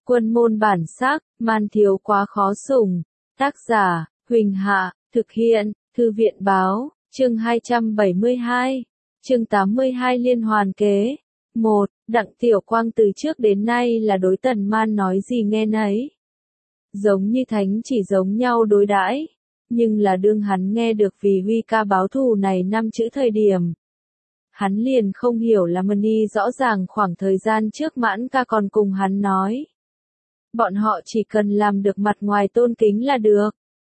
Quân môn bản sắc, man thiếu quá khó sủng. Tác giả, Huỳnh Hạ, thực hiện, Thư viện báo, chương 272, chương 82 liên hoàn kế. 1. Đặng Tiểu Quang từ trước đến nay là đối Tần Man nói gì nghe nấy. Giống như thánh chỉ giống nhau đối đãi, nhưng là đương hắn nghe được vì Huy ca báo thù này 5 chữ thời điểm. Hắn liền không hiểu là Mani rõ ràng khoảng thời gian trước Mãn ca còn cùng hắn nói. Bọn họ chỉ cần làm được mặt ngoài tôn kính là được.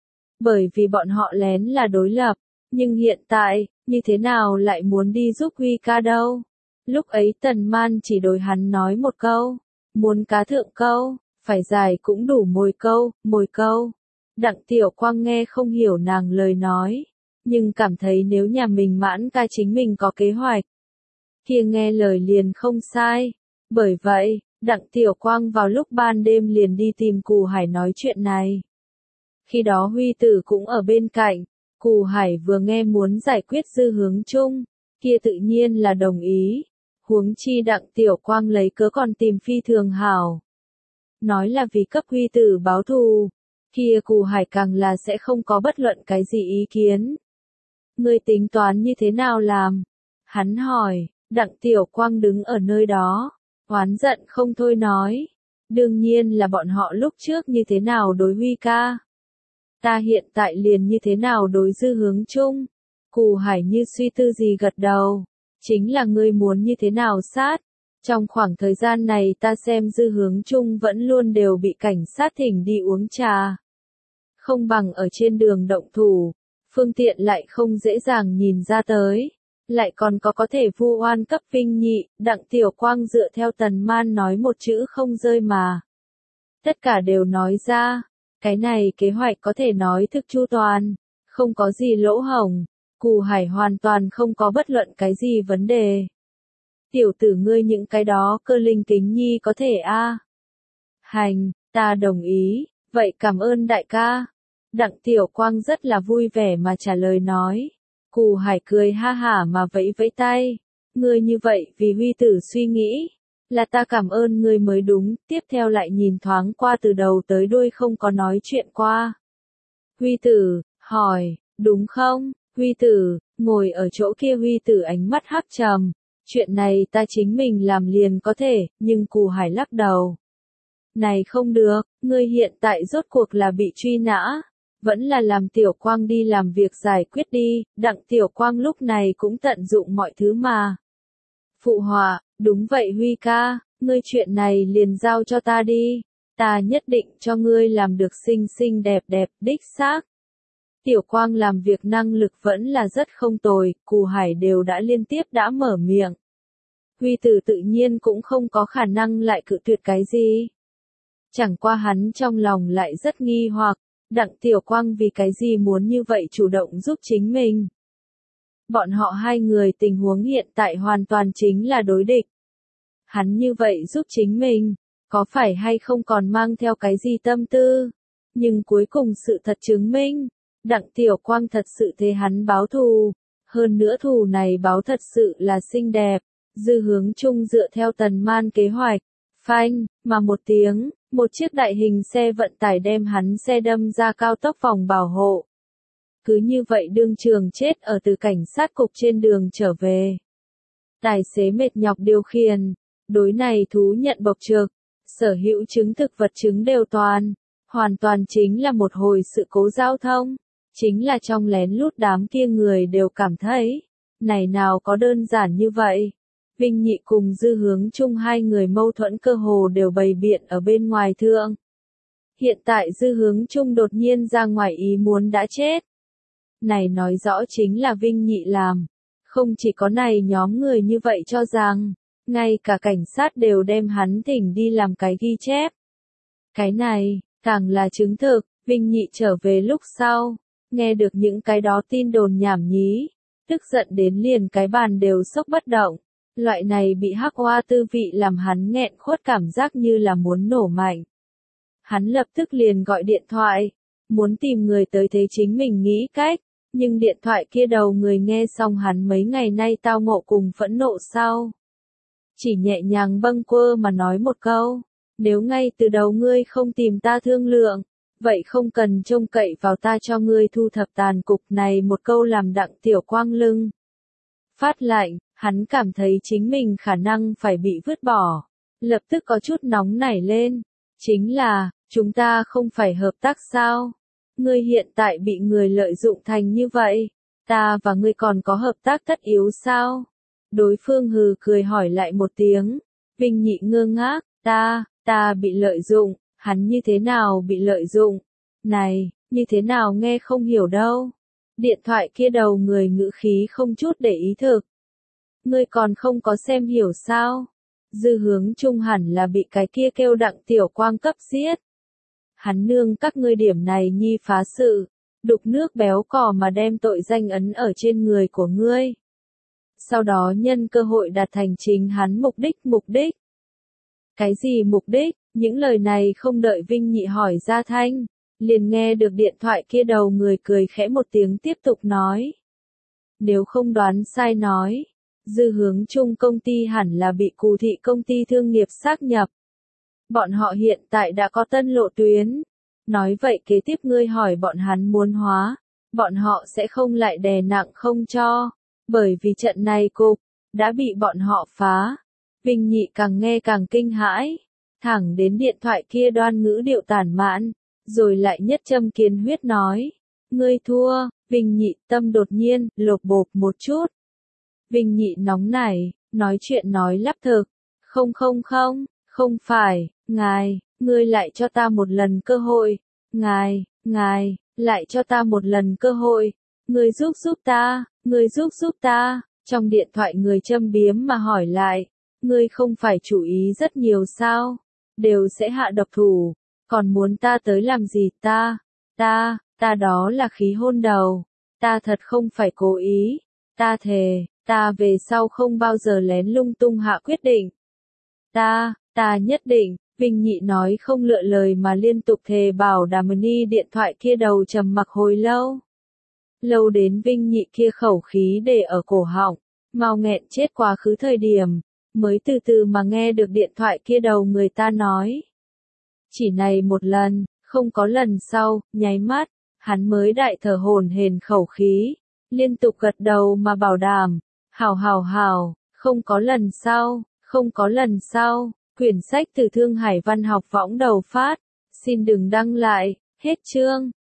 Bởi vì bọn họ lén là đối lập, nhưng hiện tại, như thế nào lại muốn đi giúp Huy ca đâu? Lúc ấy Tần Man chỉ đối hắn nói một câu, muốn cá thượng câu, phải dài cũng đủ mồi câu. Đặng Tiểu Quang nghe không hiểu nàng lời nói, nhưng cảm thấy nếu nhà mình Mãn ca chính mình có kế hoạch, kia nghe lời liền không sai. Bởi vậy, Đặng Tiểu Quang vào lúc ban đêm liền đi tìm Cù Hải nói chuyện này. Khi đó Huy Tử cũng ở bên cạnh, Cù Hải vừa nghe muốn giải quyết Dư Hướng Trung, kia tự nhiên là đồng ý. Huống chi Đặng Tiểu Quang lấy cớ còn tìm phi thường hảo. Nói là vì cấp Huy Tử báo thù, kia Cù Hải càng là sẽ không có bất luận cái gì ý kiến. Ngươi tính toán như thế nào làm? Hắn hỏi. Đặng Tiểu Quang đứng ở nơi đó, oán giận không thôi nói. Đương nhiên là bọn họ lúc trước như thế nào đối Huy ca. Ta hiện tại liền như thế nào đối Dư Hướng Trung. Cù Hải như suy tư gì gật đầu. Chính là ngươi muốn như thế nào sát. Trong khoảng thời gian này ta xem Dư Hướng Trung vẫn luôn đều bị cảnh sát thỉnh đi uống trà. Không bằng ở trên đường động thủ, phương tiện lại không dễ dàng nhìn ra tới. Lại còn có thể vu oan cấp Vinh Nhị. Đặng Tiểu Quang dựa theo Tần Man nói một chữ không rơi mà. Tất cả đều nói ra, cái này kế hoạch có thể nói thực chu toàn, không có gì lỗ hổng, Cù Hải hoàn toàn không có bất luận cái gì vấn đề. Tiểu tử ngươi những cái đó cơ linh kính nhi có thể a. Hành, ta đồng ý, vậy cảm ơn đại ca. Đặng Tiểu Quang rất là vui vẻ mà trả lời nói. Cù Hải cười ha hả mà vẫy vẫy tay. Ngươi như vậy vì Huy Tử suy nghĩ, là ta cảm ơn ngươi mới đúng. Tiếp theo lại nhìn thoáng qua từ đầu tới đuôi không có nói chuyện qua. Huy Tử, hỏi, đúng không? Huy Tử, ngồi ở chỗ kia Huy Tử ánh mắt hắc trầm. Chuyện này ta chính mình làm liền có thể, nhưng Cù Hải lắc đầu. Này không được, ngươi hiện tại rốt cuộc là bị truy nã. Vẫn là làm Tiểu Quang đi làm việc giải quyết đi. Đặng Tiểu Quang lúc này cũng tận dụng mọi thứ mà. Phụ họa, đúng vậy Huy ca, ngươi chuyện này liền giao cho ta đi. Ta nhất định cho ngươi làm được xinh xinh đẹp đẹp, đích xác. Tiểu Quang làm việc năng lực vẫn là rất không tồi, Cù Hải đều đã liên tiếp đã mở miệng. Huy Tử tự nhiên cũng không có khả năng lại cự tuyệt cái gì. Chẳng qua hắn trong lòng lại rất nghi hoặc. Đặng Tiểu Quang vì cái gì muốn như vậy chủ động giúp chính mình. Bọn họ hai người tình huống hiện tại hoàn toàn chính là đối địch. Hắn như vậy giúp chính mình, có phải hay không còn mang theo cái gì tâm tư. Nhưng cuối cùng sự thật chứng minh, Đặng Tiểu Quang thật sự thế hắn báo thù. Hơn nữa thù này báo thật sự là xinh đẹp. Dư Hướng Trung dựa theo Tần Man kế hoạch. Phanh, mà một tiếng, một chiếc đại hình xe vận tải đem hắn xe đâm ra cao tốc vòng bảo hộ. Cứ như vậy đương trường chết ở từ cảnh sát cục trên đường trở về. Tài xế mệt nhọc điều khiển, đối này thú nhận bộc trực, sở hữu chứng thực vật chứng đều toàn, hoàn toàn chính là một hồi sự cố giao thông. Chính là trong lén lút đám kia người đều cảm thấy, này nào có đơn giản như vậy. Vinh Nhị cùng Dư Hướng Trung hai người mâu thuẫn cơ hồ đều bày biện ở bên ngoài thượng. Hiện tại Dư Hướng Trung đột nhiên ra ngoài ý muốn đã chết. Này nói rõ chính là Vinh Nhị làm. Không chỉ có này nhóm người như vậy cho rằng, ngay cả cảnh sát đều đem hắn thỉnh đi làm cái ghi chép. Cái này, càng là chứng thực, Vinh Nhị trở về lúc sau, nghe được những cái đó tin đồn nhảm nhí, tức giận đến liền cái bàn đều sốc bất động. Loại này bị hắc hoa tư vị làm hắn nghẹn khuất cảm giác như là muốn nổ mạnh. Hắn lập tức liền gọi điện thoại, muốn tìm người tới thế chính mình nghĩ cách, nhưng điện thoại kia đầu người nghe xong hắn mấy ngày nay tao ngộ cùng phẫn nộ sau. Chỉ nhẹ nhàng bâng quơ mà nói một câu, Nếu ngay từ đầu ngươi không tìm ta thương lượng, vậy không cần trông cậy vào ta cho ngươi thu thập tàn cục này. Một câu làm Đặng Tiểu Quang lưng phát lạnh, hắn cảm thấy chính mình khả năng phải bị vứt bỏ. Lập tức có chút nóng nảy lên. Chính là, chúng ta không phải hợp tác sao? Ngươi hiện tại bị người lợi dụng thành như vậy. Ta và ngươi còn có hợp tác tất yếu sao? Đối phương hừ cười hỏi lại một tiếng. Vinh Nhị ngơ ngác, ta bị lợi dụng, hắn như thế nào bị lợi dụng? Này, như thế nào nghe không hiểu đâu. Điện thoại kia đầu người ngữ khí không chút để ý thực. Ngươi còn không có xem hiểu sao? Dư Hướng Trung hẳn là bị cái kia kêu Đặng Tiểu Quang cấp giết. Hắn nương các ngươi điểm này nhi phá sự, đục nước béo cò mà đem tội danh ấn ở trên người của ngươi. Sau đó nhân cơ hội đạt thành chính hắn mục đích. Cái gì mục đích? Những lời này không đợi Vinh Nhị hỏi ra thanh, liền nghe được điện thoại kia đầu người cười khẽ một tiếng tiếp tục nói. Nếu không đoán sai nói, Dư Hướng Trung công ty hẳn là bị Cù Thị công ty thương nghiệp xác nhập. Bọn họ hiện tại đã có tân lộ tuyến. Nói vậy kế tiếp ngươi hỏi bọn hắn muốn hóa, bọn họ sẽ không lại đè nặng không cho, bởi vì trận này cục đã bị bọn họ phá. Vinh Nhị càng nghe càng kinh hãi, thẳng đến điện thoại kia đoan ngữ điệu tản mạn, rồi lại nhất châm kiến huyết nói, ngươi thua. Vinh Nhị tâm đột nhiên lột bột một chút. Vinh Nhị nóng nảy, nói chuyện nói lắp thực, không phải, ngươi lại cho ta một lần cơ hội, ngài, lại cho ta một lần cơ hội, ngươi giúp ta. Trong điện thoại người châm biếm mà hỏi lại, ngươi không phải chú ý rất nhiều sao, đều sẽ hạ độc thủ, còn muốn ta tới làm gì? Ta đó là khí hôn đầu, ta thật không phải cố ý, ta thề, ta về sau không bao giờ lén lung tung hạ quyết định. Ta nhất định. Vinh Nhị nói không lựa lời mà liên tục thề bảo đảm. Ni điện thoại kia đầu trầm mặc hồi lâu đến Vinh Nhị kia khẩu khí để ở cổ họng, mau nghẹn chết quá khứ thời điểm, mới từ từ mà nghe được điện thoại kia đầu người ta nói. Chỉ này một lần, không có lần sau. Nháy mắt, hắn mới đại thở hổn hển khẩu khí, liên tục gật đầu mà bảo đảm, hảo, không có lần sau. Quyển sách từ Thương Hải Văn học võng đầu phát, xin đừng đăng lại, hết chương.